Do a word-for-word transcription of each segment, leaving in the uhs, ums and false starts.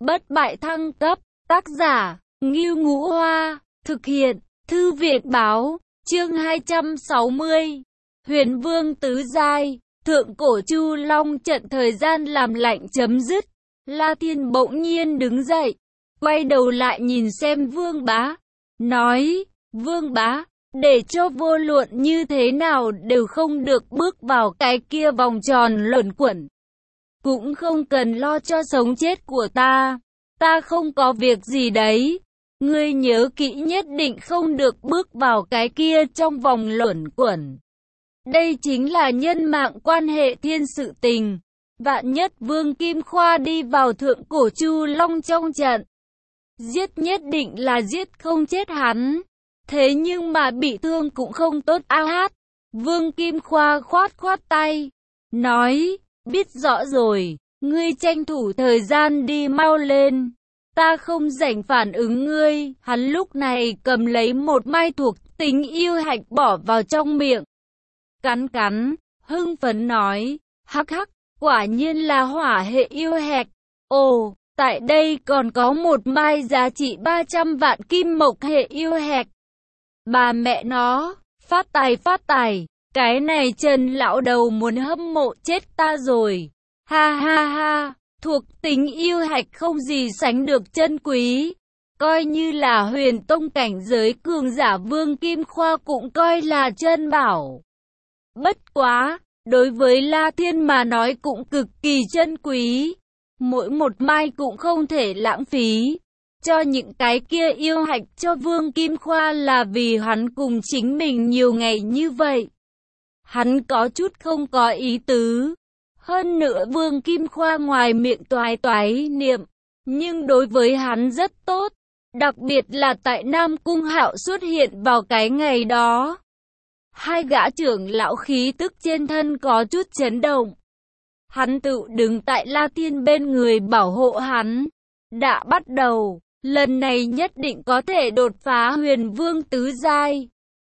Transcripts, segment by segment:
Bất bại thăng cấp, tác giả, Ngưu Ngũ Hoa, thực hiện, Thư viện báo, chương hai trăm sáu mươi. Huyền Vương tứ giai, thượng cổ Chu Long trận. Thời gian làm lạnh chấm dứt, La Thiên bỗng nhiên đứng dậy, quay đầu lại nhìn xem Vương Bá, nói, Vương Bá, để cho vô luận như thế nào đều không được bước vào cái kia vòng tròn luẩn quẩn. Cũng không cần lo cho sống chết của ta, ta không có việc gì đấy. Ngươi nhớ kỹ, nhất định không được bước vào cái kia trong vòng luẩn quẩn. Đây chính là nhân mạng quan hệ thiên sự tình. Vạn nhất Vương Kim Khoa đi vào thượng cổ Chu Long trong trận, giết nhất định là giết không chết hắn. Thế nhưng mà bị thương cũng không tốt a hát. Vương Kim Khoa khoát khoát tay, nói, biết rõ rồi, ngươi tranh thủ thời gian đi mau lên. Ta không rảnh phản ứng ngươi. Hắn lúc này cầm lấy một mai thuộc tính yêu hạch bỏ vào trong miệng, cắn cắn, hưng phấn nói, hắc hắc, quả nhiên là hỏa hệ yêu hạch. Ồ, tại đây còn có một mai giá trị ba trăm vạn kim mộc hệ yêu hạch. Bà mẹ nó, phát tài phát tài, cái này Trần lão đầu muốn hâm mộ chết ta rồi. Ha ha ha, thuộc tính yêu hạch không gì sánh được chân quý. Coi như là huyền tông cảnh giới cường giả Vương Kim Khoa cũng coi là chân bảo. Bất quá, đối với La Thiên mà nói cũng cực kỳ chân quý. Mỗi một mai cũng không thể lãng phí. Cho những cái kia yêu hạch cho Vương Kim Khoa là vì hắn cùng chính mình nhiều ngày như vậy. Hắn có chút không có ý tứ. Hơn nữa Vương Kim Khoa ngoài miệng toái toái niệm, nhưng đối với hắn rất tốt. Đặc biệt là tại Nam Cung Hạo xuất hiện vào cái ngày đó. Hai gã trưởng lão khí tức trên thân có chút chấn động. Hắn tự đứng tại La Thiên bên người bảo hộ hắn. Đã bắt đầu, lần này nhất định có thể đột phá huyền vương tứ giai.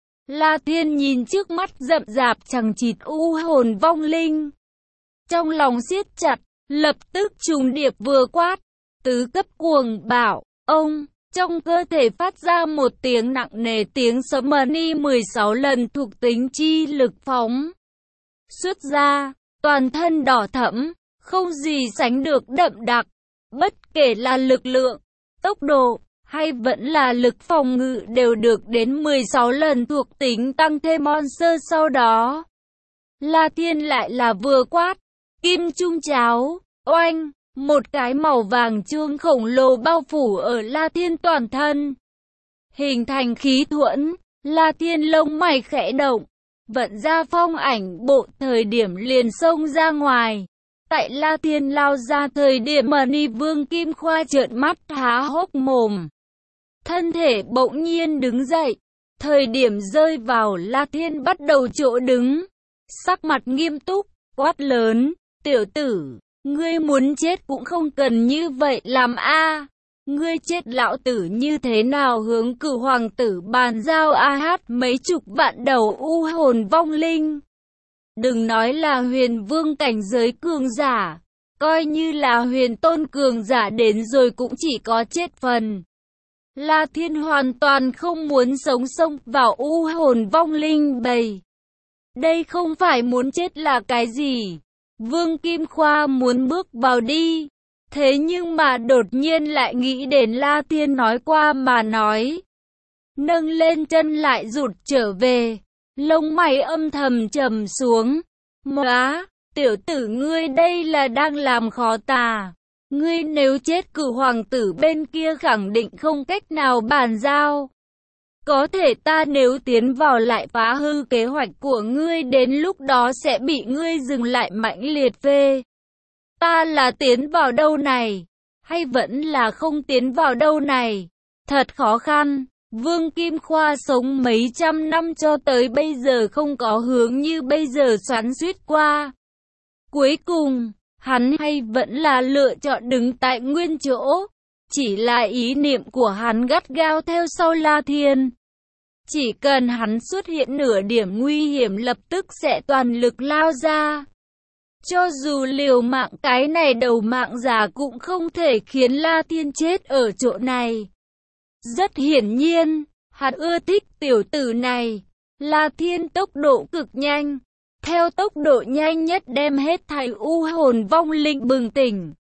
La Thiên nhìn trước mắt rậm rạp chằng chịt u hồn vong linh, trong lòng siết chặt, lập tức trùng điệp vừa quát, tứ cấp cuồng bảo, ông, trong cơ thể phát ra một tiếng nặng nề, tiếng sấm mani mười sáu lần thuộc tính chi lực phóng xuất ra, toàn thân đỏ thẫm, không gì sánh được đậm đặc, bất kể là lực lượng, tốc độ, hay vẫn là lực phòng ngự đều được đến mười sáu lần thuộc tính tăng thêm monster. Sau đó, La Thiên lại là vừa quát, kim trung cháo, oanh, một cái màu vàng chuông khổng lồ bao phủ ở La Thiên toàn thân, hình thành khí thuẫn. La Thiên lông mày khẽ động, vận ra phong ảnh bộ, thời điểm liền xông ra ngoài. Tại La Thiên lao ra thời điểm Mani Vương Kim Khoa trợn mắt há hốc mồm, thân thể bỗng nhiên đứng dậy. Thời điểm rơi vào, La Thiên bắt đầu chỗ đứng, sắc mặt nghiêm túc, quát lớn, tiểu tử, ngươi muốn chết cũng không cần như vậy làm a. Ngươi chết lão tử như thế nào hướng Cửu hoàng tử bàn giao a hát mấy chục vạn đầu u hồn vong linh. Đừng nói là huyền vương cảnh giới cường giả, coi như là huyền tôn cường giả đến rồi cũng chỉ có chết phần. La Thiên hoàn toàn không muốn sống xông vào u hồn vong linh bầy. Đây không phải muốn chết là cái gì. Vương Kim Khoa muốn bước vào đi, thế nhưng mà đột nhiên lại nghĩ đến La Thiên nói qua mà nói. Nâng lên chân lại rụt trở về, lông mày âm thầm trầm xuống. Móa, tiểu tử ngươi đây là đang làm khó ta. Ngươi nếu chết Cửu hoàng tử bên kia khẳng định không cách nào bàn giao. Có thể ta nếu tiến vào lại phá hư kế hoạch của ngươi, đến lúc đó sẽ bị ngươi dừng lại mãnh liệt phê. Ta là tiến vào đâu này, hay vẫn là không tiến vào đâu này? Thật khó khăn. Vương Kim Khoa sống mấy trăm năm cho tới bây giờ không có hướng như bây giờ xoắn xuýt qua. Cuối cùng, hắn hay vẫn là lựa chọn đứng tại nguyên chỗ. Chỉ là ý niệm của hắn gắt gao theo sau La Thiên. Chỉ cần hắn xuất hiện nửa điểm nguy hiểm lập tức sẽ toàn lực lao ra. Cho dù liều mạng cái này đầu mạng già cũng không thể khiến La Thiên chết ở chỗ này. Rất hiển nhiên, hắn ưa thích tiểu tử này. La Thiên tốc độ cực nhanh, theo tốc độ nhanh nhất đem hết thảy u hồn vong linh bừng tỉnh.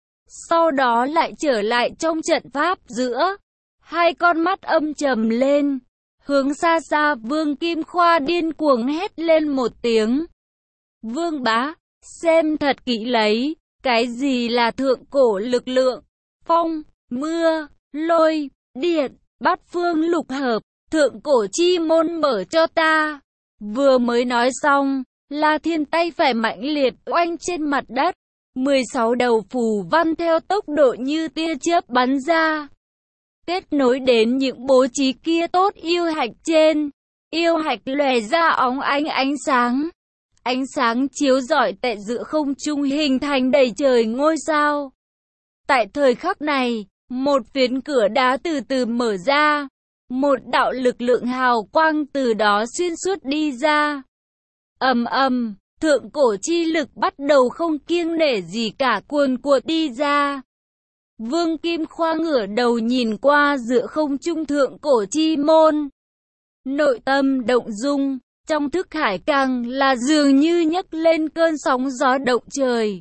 Sau đó lại trở lại trong trận pháp giữa. Hai con mắt âm trầm lên, hướng xa xa Vương Kim Khoa điên cuồng hét lên một tiếng. Vương bá, xem thật kỹ lấy, cái gì là thượng cổ lực lượng? Phong, mưa, lôi, điện, bát phương lục hợp, thượng cổ chi môn mở cho ta. Vừa mới nói xong, La Thiên tay phải mạnh liệt oanh trên mặt đất. mười sáu đầu phù văn theo tốc độ như tia chớp bắn ra. Kết nối đến những bố trí kia tốt yêu hạch trên. Yêu hạch lòe ra óng ánh ánh sáng. Ánh sáng chiếu rọi tại giữa không trung hình thành đầy trời ngôi sao. Tại thời khắc này, một phiến cửa đá từ từ mở ra. Một đạo lực lượng hào quang từ đó xuyên suốt đi ra. Ầm ầm, thượng cổ chi lực bắt đầu không kiêng nể gì cả cuồn cuộn đi ra. Vương Kim Khoa ngửa đầu nhìn qua giữa không trung thượng cổ chi môn. Nội tâm động dung, trong thức hải càng là dường như nhấc lên cơn sóng gió động trời.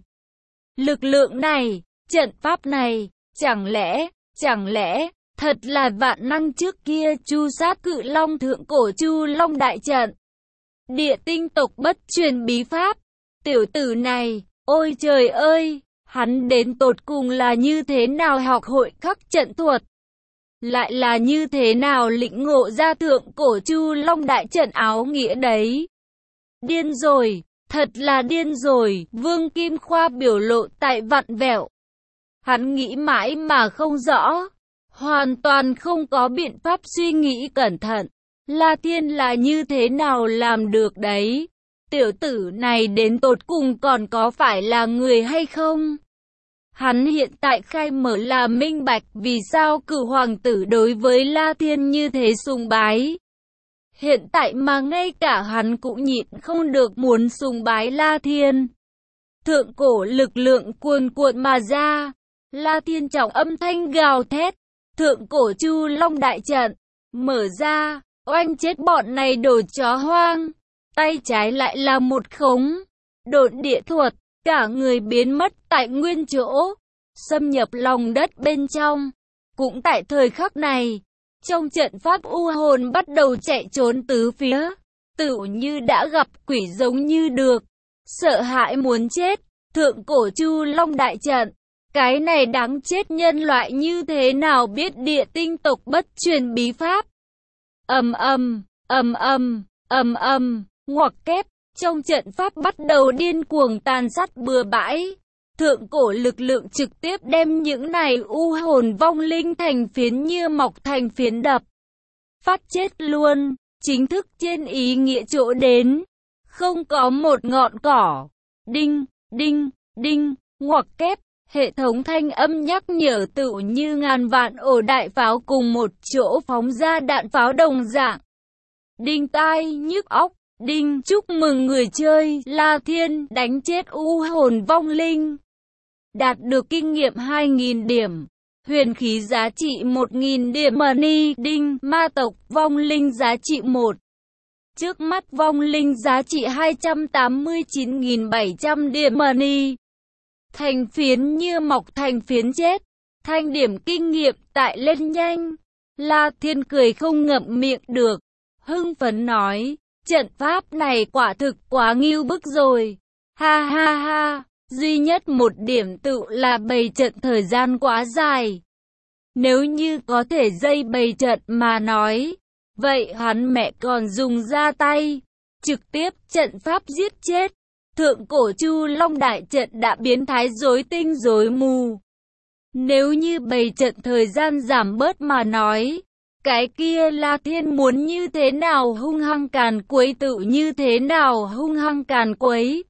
Lực lượng này, trận pháp này, chẳng lẽ, chẳng lẽ, thật là vạn năng trước kia chu sát cự long thượng cổ Chu Long đại trận. Địa tinh tộc bất truyền bí pháp, tiểu tử này, ôi trời ơi, hắn đến tột cùng là như thế nào học hội khắc trận thuật? Lại là như thế nào lĩnh ngộ ra thượng cổ Chu Long đại trận áo nghĩa đấy? Điên rồi, thật là điên rồi, Vương Kim Khoa biểu lộ tại vặn vẹo. Hắn nghĩ mãi mà không rõ, hoàn toàn không có biện pháp suy nghĩ cẩn thận. La Thiên là như thế nào làm được đấy? Tiểu tử này đến tột cùng còn có phải là người hay không? Hắn hiện tại khai mở là minh bạch vì sao cửu hoàng tử đối với La Thiên như thế sùng bái. Hiện tại mà ngay cả hắn cũng nhịn không được muốn sùng bái La Thiên. Thượng cổ lực lượng cuồn cuộn mà ra. La Thiên trọng âm thanh gào thét. Thượng cổ Chu Long đại trận mở ra, oanh chết bọn này đồ chó hoang. Tay trái lại là một khống độn địa thuật, cả người biến mất tại nguyên chỗ, xâm nhập lòng đất bên trong. Cũng tại thời khắc này, trong trận pháp u hồn bắt đầu chạy trốn tứ phía, tựu như đã gặp quỷ giống như được, sợ hãi muốn chết. Thượng cổ Chu Long đại trận, cái này đáng chết nhân loại như thế nào biết địa tinh tộc bất truyền bí pháp. Ầm ầm, ầm ầm, ầm ầm, ngoặc kép, trong trận pháp bắt đầu điên cuồng tàn sát bừa bãi. Thượng cổ lực lượng trực tiếp đem những này u hồn vong linh thành phiến như mọc thành phiến đập. Phát chết luôn, chính thức trên ý nghĩa chỗ đến. Không có một ngọn cỏ. Đinh, đinh, đinh, ngoặc kép. Hệ thống thanh âm nhắc nhở tựu như ngàn vạn ổ đại pháo cùng một chỗ phóng ra đạn pháo đồng dạng. Đinh tai nhức óc. Đinh, chúc mừng người chơi La Thiên đánh chết u hồn vong linh. Đạt được kinh nghiệm hai nghìn điểm. Huyền khí giá trị một nghìn điểm money. Đinh, ma tộc vong linh giá trị một. Trước mắt vong linh giá trị hai trăm tám mươi chín nghìn bảy trăm điểm money. Thành phiến như mọc thành phiến chết. Thanh điểm kinh nghiệm tại lên nhanh. La Thiên cười không ngậm miệng được. Hưng phấn nói, trận pháp này quả thực quá ngưu bức rồi. Ha ha ha, duy nhất một điểm tự là bày trận thời gian quá dài. Nếu như có thể dây bày trận mà nói, vậy hắn mẹ còn dùng ra tay, trực tiếp trận pháp giết chết. Thượng cổ Chu Long đại trận đã biến thái rối tinh rối mù. Nếu như bày trận thời gian giảm bớt mà nói, cái kia La Thiên muốn như thế nào hung hăng càn quấy tự như thế nào hung hăng càn quấy.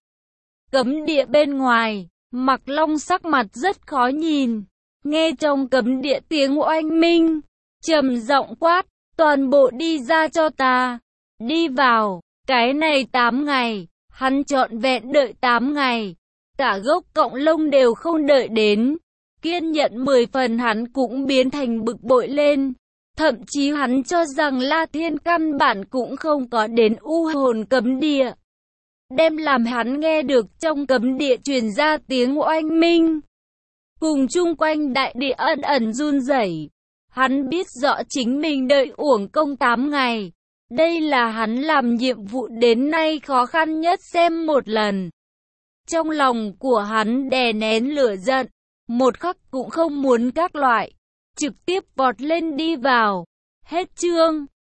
Cấm địa bên ngoài, Mặc Long sắc mặt rất khó nhìn. Nghe trong cấm địa tiếng oanh minh, trầm giọng quát, toàn bộ đi ra cho ta. Đi vào, cái này tám ngày, hắn trọn vẹn đợi tám ngày, cả gốc cọng lông đều không đợi đến. Kiên nhẫn mười phần hắn cũng biến thành bực bội lên. Thậm chí hắn cho rằng La Thiên căn bản cũng không có đến u hồn cấm địa. Đem làm hắn nghe được trong cấm địa truyền ra tiếng oanh minh. Cùng chung quanh đại địa ẩn ẩn run rẩy. Hắn biết rõ chính mình đợi uổng công tám ngày. Đây là hắn làm nhiệm vụ đến nay khó khăn nhất xem một lần. Trong lòng của hắn đè nén lửa giận. Một khắc cũng không muốn các loại. Trực tiếp vọt lên đi vào. Hết chương.